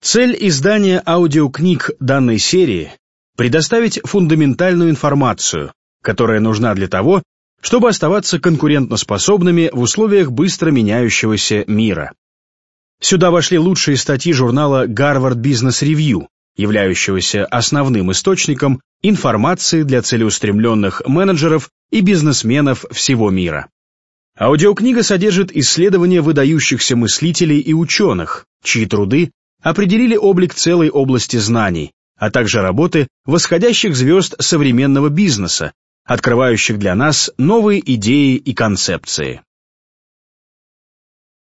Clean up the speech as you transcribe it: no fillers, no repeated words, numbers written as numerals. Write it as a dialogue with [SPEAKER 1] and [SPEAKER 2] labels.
[SPEAKER 1] Цель издания аудиокниг данной серии – предоставить фундаментальную информацию, которая нужна для того, чтобы оставаться конкурентоспособными в условиях быстро меняющегося мира. Сюда вошли лучшие статьи журнала Harvard Business Review, являющегося основным источником информации для целеустремленных менеджеров и бизнесменов всего мира. Аудиокнига содержит исследования выдающихся мыслителей и ученых, чьи труды определили облик целой области знаний, а также работы восходящих звезд современного бизнеса, открывающих для нас новые идеи и концепции.